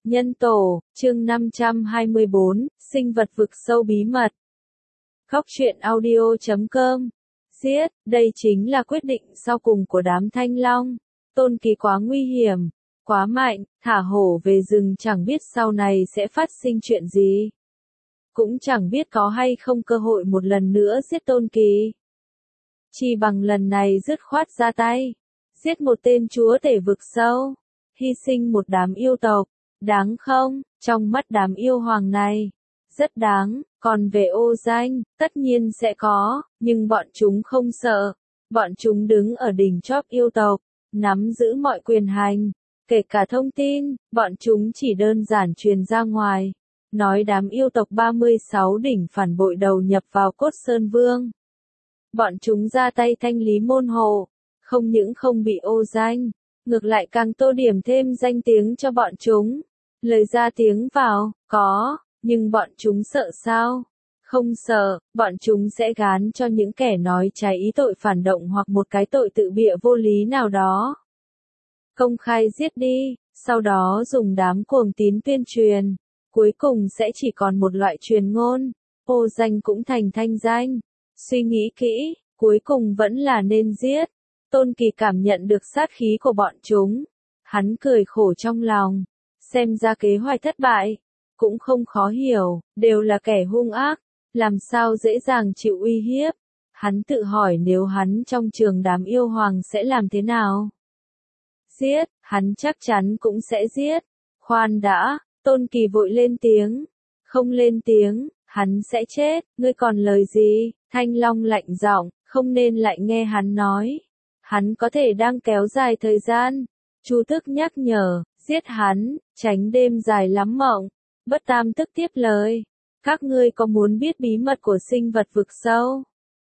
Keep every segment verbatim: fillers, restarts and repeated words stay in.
Nhân tổ, chương năm trăm hai mươi bốn, sinh vật vực sâu bí mật. Góc truyện audio chấm com. Giết, đây chính là quyết định sau cùng của đám Thanh Long. Tôn Kỳ quá nguy hiểm, quá mạnh, thả hổ về rừng chẳng biết sau này sẽ phát sinh chuyện gì. Cũng chẳng biết có hay không cơ hội một lần nữa giết Tôn Kỳ. Chỉ bằng lần này dứt khoát ra tay, giết một tên chúa tể vực sâu, hy sinh một đám yêu tộc. Đáng không? Trong mắt đám yêu hoàng này, rất đáng. Còn về ô danh, tất nhiên sẽ có, nhưng bọn chúng không sợ. Bọn chúng đứng ở đỉnh chóp yêu tộc, nắm giữ mọi quyền hành, kể cả thông tin, bọn chúng chỉ đơn giản truyền ra ngoài. Nói đám yêu tộc ba mươi sáu đỉnh phản bội đầu nhập vào Cốt Sơn Vương. Bọn chúng ra tay thanh lý môn hộ, không những không bị ô danh, ngược lại càng tô điểm thêm danh tiếng cho bọn chúng. Lời ra tiếng vào, có, nhưng bọn chúng sợ sao? Không sợ, bọn chúng sẽ gán cho những kẻ nói trái ý tội phản động hoặc một cái tội tự bịa vô lý nào đó. Công khai giết đi, sau đó dùng đám cuồng tín tuyên truyền, cuối cùng sẽ chỉ còn một loại truyền ngôn, ô danh cũng thành thanh danh. Suy nghĩ kỹ, cuối cùng vẫn là nên giết. Tôn Kỳ cảm nhận được sát khí của bọn chúng. Hắn cười khổ trong lòng. Xem ra kế hoạch thất bại, cũng không khó hiểu, đều là kẻ hung ác, làm sao dễ dàng chịu uy hiếp. Hắn tự hỏi nếu hắn trong trường đám yêu hoàng sẽ làm thế nào. Giết, hắn chắc chắn cũng sẽ giết. Khoan đã, Tôn Kỳ vội lên tiếng. Không lên tiếng, hắn sẽ chết, ngươi còn lời gì? Thanh Long lạnh giọng, không nên lại nghe hắn nói. Hắn có thể đang kéo dài thời gian. Chu Tước nhắc nhở, giết hắn, tránh đêm dài lắm mộng. Bất Tam Tức tiếp lời, các ngươi có muốn biết bí mật của sinh vật vực sâu?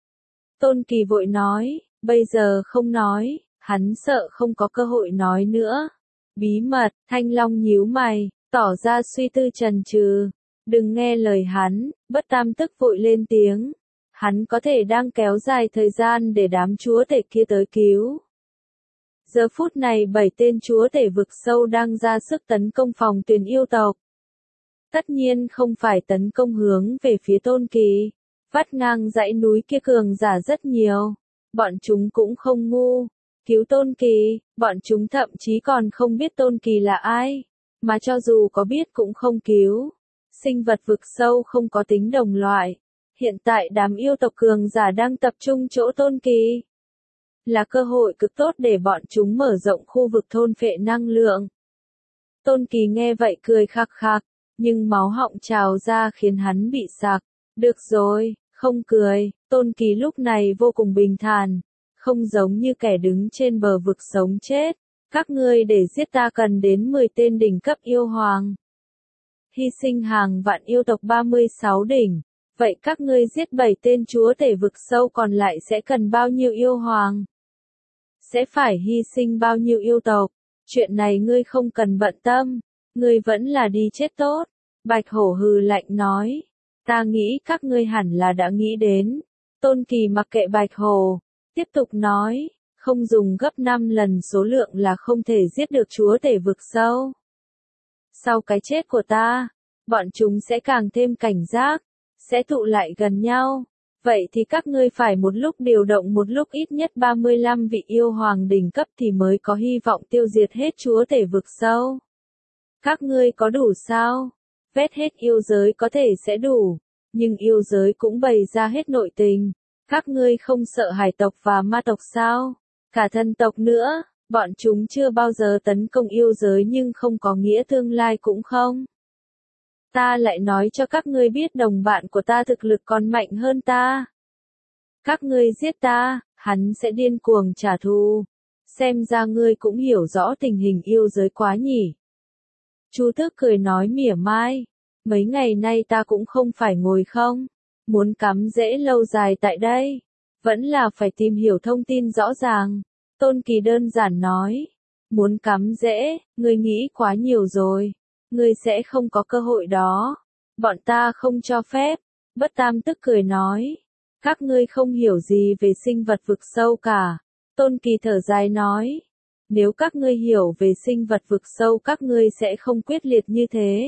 Tôn Kỳ vội nói, bây giờ không nói, hắn sợ không có cơ hội nói nữa. Bí mật, Thanh Long nhíu mày, tỏ ra suy tư chần chừ. Đừng nghe lời hắn, Bất Tam Tức vội lên tiếng. Hắn có thể đang kéo dài thời gian để đám chúa tể kia tới cứu. Giờ phút này bảy tên chúa tể vực sâu đang ra sức tấn công phòng tuyển yêu tộc. Tất nhiên không phải tấn công hướng về phía Tôn Kỳ. Vắt ngang dãy núi kia cường giả rất nhiều. Bọn chúng cũng không ngu. Cứu Tôn Kỳ, bọn chúng thậm chí còn không biết Tôn Kỳ là ai. Mà cho dù có biết cũng không cứu. Sinh vật vực sâu không có tính đồng loại. Hiện tại đám yêu tộc cường giả đang tập trung chỗ Tôn Kỳ. Là cơ hội cực tốt để bọn chúng mở rộng khu vực thôn phệ năng lượng. Tôn Kỳ nghe vậy cười khạc khạc, nhưng máu họng trào ra khiến hắn bị sặc. Được rồi, không cười, Tôn Kỳ lúc này vô cùng bình thản, không giống như kẻ đứng trên bờ vực sống chết. Các ngươi để giết ta cần đến mười tên đỉnh cấp yêu hoàng. Hy sinh hàng vạn yêu tộc ba mươi sáu đỉnh. Vậy các ngươi giết bảy tên chúa tể vực sâu còn lại sẽ cần bao nhiêu yêu hoàng? Sẽ phải hy sinh bao nhiêu yêu tộc? Chuyện này ngươi không cần bận tâm, ngươi vẫn là đi chết tốt. Bạch Hổ hừ lạnh nói, ta nghĩ các ngươi hẳn là đã nghĩ đến. Tôn Kỳ mặc kệ Bạch Hổ, tiếp tục nói, không dùng gấp năm lần số lượng là không thể giết được chúa tể vực sâu. Sau cái chết của ta, bọn chúng sẽ càng thêm cảnh giác, sẽ tụ lại gần nhau. Vậy thì các ngươi phải một lúc điều động một lúc ít nhất ba mươi lăm vị yêu hoàng đỉnh cấp thì mới có hy vọng tiêu diệt hết chúa tể vực sâu. Các ngươi có đủ sao? Vét hết yêu giới có thể sẽ đủ, nhưng yêu giới cũng bày ra hết nội tình. Các ngươi không sợ hải tộc và ma tộc sao? Cả thần tộc nữa, bọn chúng chưa bao giờ tấn công yêu giới nhưng không có nghĩa tương lai cũng không. Ta lại nói cho các ngươi biết đồng bạn của ta thực lực còn mạnh hơn ta. Các ngươi giết ta, hắn sẽ điên cuồng trả thù. Xem ra ngươi cũng hiểu rõ tình hình yêu giới quá nhỉ. Chu Tước cười nói mỉa mai. Mấy ngày nay ta cũng không phải ngồi không. Muốn cắm rễ lâu dài tại đây. Vẫn là phải tìm hiểu thông tin rõ ràng. Tôn Kỳ đơn giản nói. Muốn cắm rễ, ngươi nghĩ quá nhiều rồi. Ngươi sẽ không có cơ hội đó. Bọn ta không cho phép. Bất Tam Tức cười nói. Các ngươi không hiểu gì về sinh vật vực sâu cả. Tôn Kỳ thở dài nói. Nếu các ngươi hiểu về sinh vật vực sâu các ngươi sẽ không quyết liệt như thế.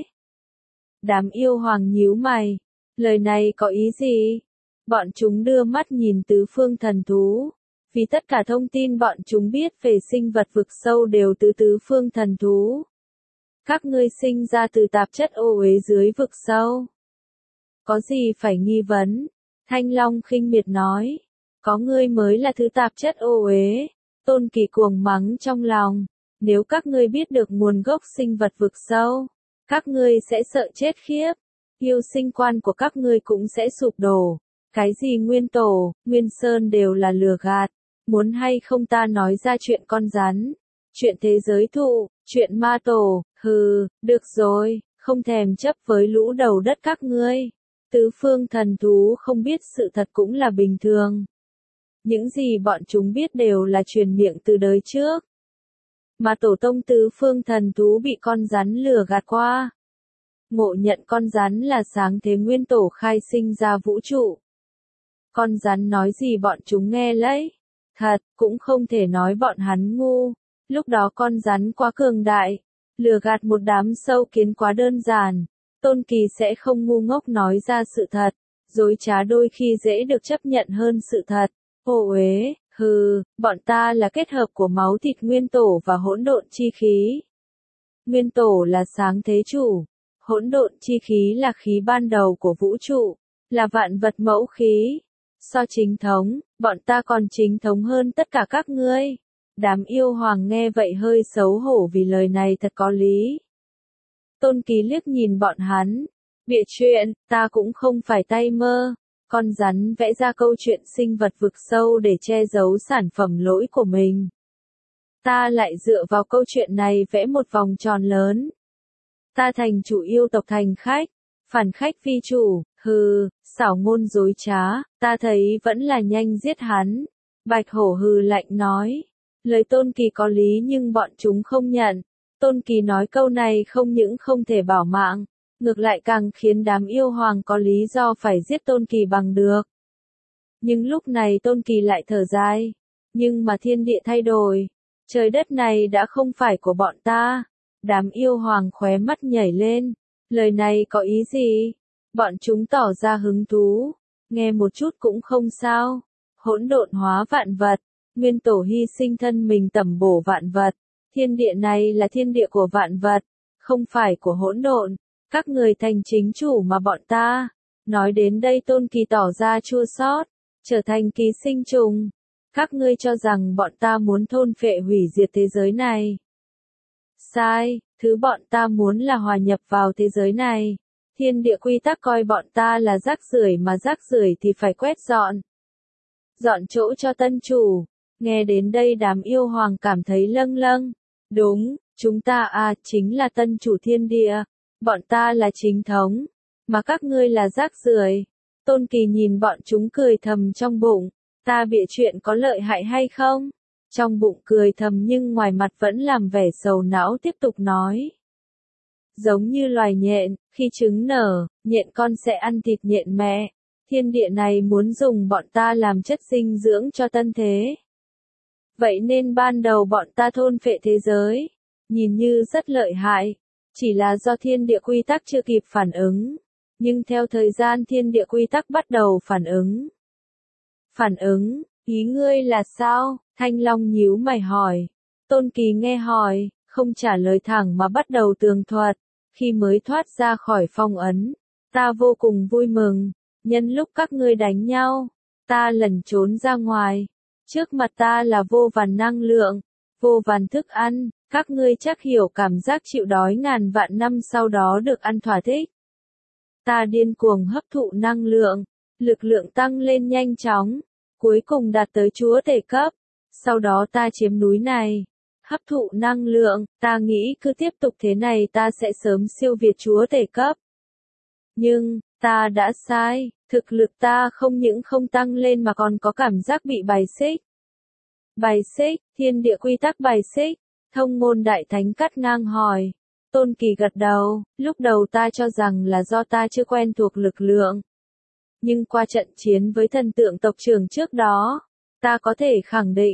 Đám yêu hoàng nhíu mày. Lời này có ý gì? Bọn chúng đưa mắt nhìn tứ phương thần thú. Vì tất cả thông tin bọn chúng biết về sinh vật vực sâu đều từ tứ phương thần thú. Các ngươi sinh ra từ tạp chất ô uế dưới vực sâu. Có gì phải nghi vấn? Thanh Long khinh miệt nói. Có ngươi mới là thứ tạp chất ô uế. Tôn Kỳ cuồng mắng trong lòng. Nếu các ngươi biết được nguồn gốc sinh vật vực sâu, các ngươi sẽ sợ chết khiếp. Yêu sinh quan của các ngươi cũng sẽ sụp đổ. Cái gì Nguyên Tổ, Nguyên Sơn đều là lừa gạt. Muốn hay không ta nói ra chuyện con rắn, chuyện thế giới thụ, chuyện ma tổ, hừ, được rồi, không thèm chấp với lũ đầu đất các ngươi. Tứ phương thần thú không biết sự thật cũng là bình thường. Những gì bọn chúng biết đều là truyền miệng từ đời trước. Mà tổ tông tứ phương thần thú bị con rắn lừa gạt qua. Ngộ nhận con rắn là sáng thế Nguyên Tổ khai sinh ra vũ trụ. Con rắn nói gì bọn chúng nghe lấy. Thật, cũng không thể nói bọn hắn ngu. Lúc đó con rắn quá cường đại. Lừa gạt một đám sâu kiến quá đơn giản. Tôn Kỳ sẽ không ngu ngốc nói ra sự thật. Dối trá đôi khi dễ được chấp nhận hơn sự thật. Ô uế, hừ, bọn ta là kết hợp của máu thịt Nguyên Tổ và hỗn độn chi khí. Nguyên Tổ là sáng thế chủ. Hỗn độn chi khí là khí ban đầu của vũ trụ. Là vạn vật mẫu khí. So chính thống, bọn ta còn chính thống hơn tất cả các ngươi. Đám yêu hoàng nghe vậy hơi xấu hổ vì lời này thật có lý. Tôn Kỳ liếc nhìn bọn hắn. Bịa chuyện, ta cũng không phải tay mơ. Con rắn vẽ ra câu chuyện sinh vật vực sâu để che giấu sản phẩm lỗi của mình. Ta lại dựa vào câu chuyện này vẽ một vòng tròn lớn. Ta thành chủ yêu tộc thành khách. Phản khách phi chủ, hừ, xảo ngôn dối trá, ta thấy vẫn là nhanh giết hắn. Bạch hổ hừ lạnh nói. Lời Tôn Kỳ có lý nhưng bọn chúng không nhận. Tôn Kỳ nói câu này không những không thể bảo mạng, ngược lại càng khiến đám yêu hoàng có lý do phải giết Tôn Kỳ bằng được. Nhưng lúc này Tôn Kỳ lại thở dài. Nhưng mà thiên địa thay đổi. Trời đất này đã không phải của bọn ta. Đám yêu hoàng khóe mắt nhảy lên. Lời này có ý gì? Bọn chúng tỏ ra hứng thú. Nghe một chút cũng không sao. Hỗn độn hóa vạn vật. Nguyên Tổ hy sinh thân mình tẩm bổ vạn vật. Thiên địa này là thiên địa của vạn vật. Không phải của hỗn độn. Các người thành chính chủ mà bọn ta. Nói đến đây Tôn Kỳ tỏ ra chua xót. Trở thành ký sinh trùng. Các ngươi cho rằng bọn ta muốn thôn phệ hủy diệt thế giới này. Sai, thứ bọn ta muốn là hòa nhập vào thế giới này. Thiên địa quy tắc coi bọn ta là rác rưởi mà rác rưởi thì phải quét dọn. Dọn chỗ cho tân chủ. Nghe đến đây đám yêu hoàng cảm thấy lâng lâng. Đúng, chúng ta à chính là tân chủ thiên địa. Bọn ta là chính thống. Mà các ngươi là rác rưởi. Tôn Kỳ nhìn bọn chúng cười thầm trong bụng. Ta bịa chuyện có lợi hại hay không? Trong bụng cười thầm nhưng ngoài mặt vẫn làm vẻ sầu não tiếp tục nói. Giống như loài nhện, khi trứng nở, nhện con sẽ ăn thịt nhện mẹ. Thiên địa này muốn dùng bọn ta làm chất dinh dưỡng cho tân thế. Vậy nên ban đầu bọn ta thôn phệ thế giới. Nhìn như rất lợi hại. Chỉ là do thiên địa quy tắc chưa kịp phản ứng. Nhưng theo thời gian thiên địa quy tắc bắt đầu phản ứng. Phản ứng, ý ngươi là sao? Thanh Long nhíu mày hỏi. Tôn Kỳ nghe hỏi, không trả lời thẳng mà bắt đầu tường thuật. Khi mới thoát ra khỏi phong ấn, ta vô cùng vui mừng. Nhân lúc các ngươi đánh nhau, ta lẩn trốn ra ngoài. Trước mặt ta là vô vàn năng lượng, vô vàn thức ăn. Các ngươi chắc hiểu cảm giác chịu đói ngàn vạn năm sau đó được ăn thỏa thích. Ta điên cuồng hấp thụ năng lượng, lực lượng tăng lên nhanh chóng, cuối cùng đạt tới chúa tể cấp. Sau đó ta chiếm núi này, hấp thụ năng lượng, ta nghĩ cứ tiếp tục thế này ta sẽ sớm siêu việt chúa tể cấp. Nhưng, ta đã sai, thực lực ta không những không tăng lên mà còn có cảm giác bị bài xích. Bài xích, thiên địa quy tắc bài xích, Thông Ngôn Đại Thánh cắt ngang hỏi. Tôn Kỳ gật đầu, lúc đầu ta cho rằng là do ta chưa quen thuộc lực lượng. Nhưng qua trận chiến với thần tượng tộc trưởng trước đó, ta có thể khẳng định,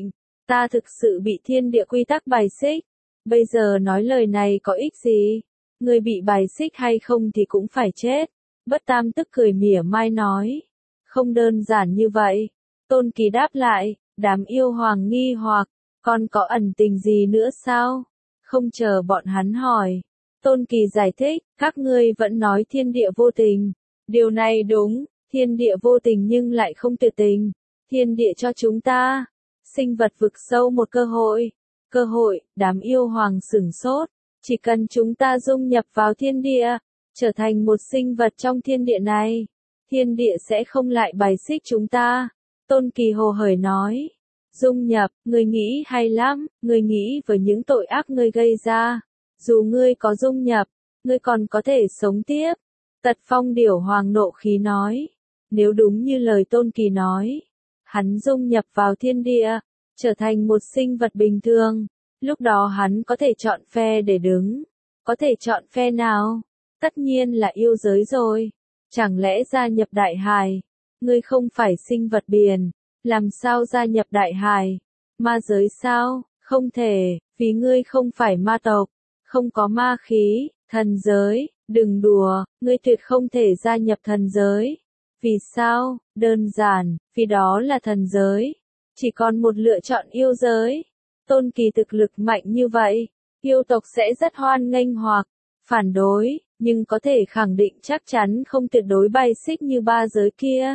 Ta thực sự bị thiên địa quy tắc bài xích. Bây giờ nói lời này có ích gì? Người bị bài xích hay không thì cũng phải chết. Bất Tam tức cười mỉa mai nói. Không đơn giản như vậy. Tôn Kỳ đáp lại, đám yêu hoàng nghi hoặc, còn có ẩn tình gì nữa sao? Không chờ bọn hắn hỏi. Tôn Kỳ giải thích, các ngươi vẫn nói thiên địa vô tình. Điều này đúng, thiên địa vô tình nhưng lại không tuyệt tình. Thiên địa cho chúng ta, sinh vật vực sâu một cơ hội. Cơ hội, đám yêu hoàng sửng sốt. Chỉ cần chúng ta dung nhập vào thiên địa, trở thành một sinh vật trong thiên địa này, thiên địa sẽ không lại bài xích chúng ta. Tôn Kỳ hồ hởi nói. Dung nhập, ngươi nghĩ hay lắm, ngươi nghĩ với những tội ác ngươi gây ra. Dù ngươi có dung nhập, ngươi còn có thể sống tiếp. Tật Phong Điểu Hoàng nộ khí nói. Nếu đúng như lời Tôn Kỳ nói, hắn dung nhập vào thiên địa, trở thành một sinh vật bình thường, lúc đó hắn có thể chọn phe để đứng. Có thể chọn phe nào? Tất nhiên là yêu giới rồi. Chẳng lẽ gia nhập đại hải? Ngươi không phải sinh vật biển, làm sao gia nhập đại hải? Ma giới sao? Không thể, vì ngươi không phải ma tộc, không có ma khí. Thần giới, đừng đùa, ngươi tuyệt không thể gia nhập thần giới. Vì sao? Đơn giản, vì đó là thần giới. Chỉ còn một lựa chọn yêu giới. Tôn Kỳ thực lực mạnh như vậy, yêu tộc sẽ rất hoan nghênh hoặc phản đối, nhưng có thể khẳng định chắc chắn không tuyệt đối bài xích như ba giới kia.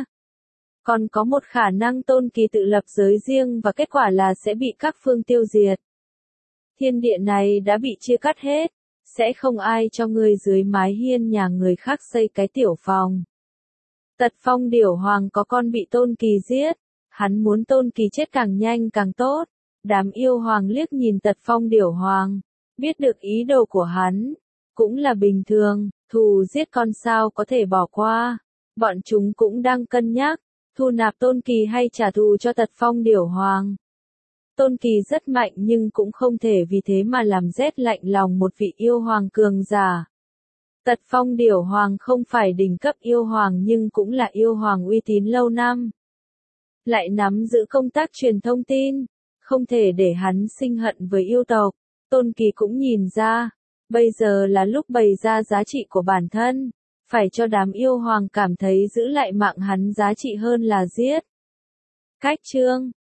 Còn có một khả năng Tôn Kỳ tự lập giới riêng và kết quả là sẽ bị các phương tiêu diệt. Thiên địa này đã bị chia cắt hết, sẽ không ai cho ngươi dưới mái hiên nhà người khác xây cái tiểu phòng. Tật Phong Điểu Hoàng có con bị Tôn Kỳ giết, hắn muốn Tôn Kỳ chết càng nhanh càng tốt. Đám yêu hoàng liếc nhìn Tật Phong Điểu Hoàng, biết được ý đồ của hắn, cũng là bình thường, thù giết con sao có thể bỏ qua. Bọn chúng cũng đang cân nhắc, thu nạp Tôn Kỳ hay trả thù cho Tật Phong Điểu Hoàng. Tôn Kỳ rất mạnh nhưng cũng không thể vì thế mà làm rét lạnh lòng một vị yêu hoàng cường giả. Tật Phong Điểu Hoàng không phải đỉnh cấp yêu hoàng nhưng cũng là yêu hoàng uy tín lâu năm. Lại nắm giữ công tác truyền thông tin, không thể để hắn sinh hận với yêu tộc. Tôn Kỳ cũng nhìn ra, bây giờ là lúc bày ra giá trị của bản thân, phải cho đám yêu hoàng cảm thấy giữ lại mạng hắn giá trị hơn là giết. Cách chương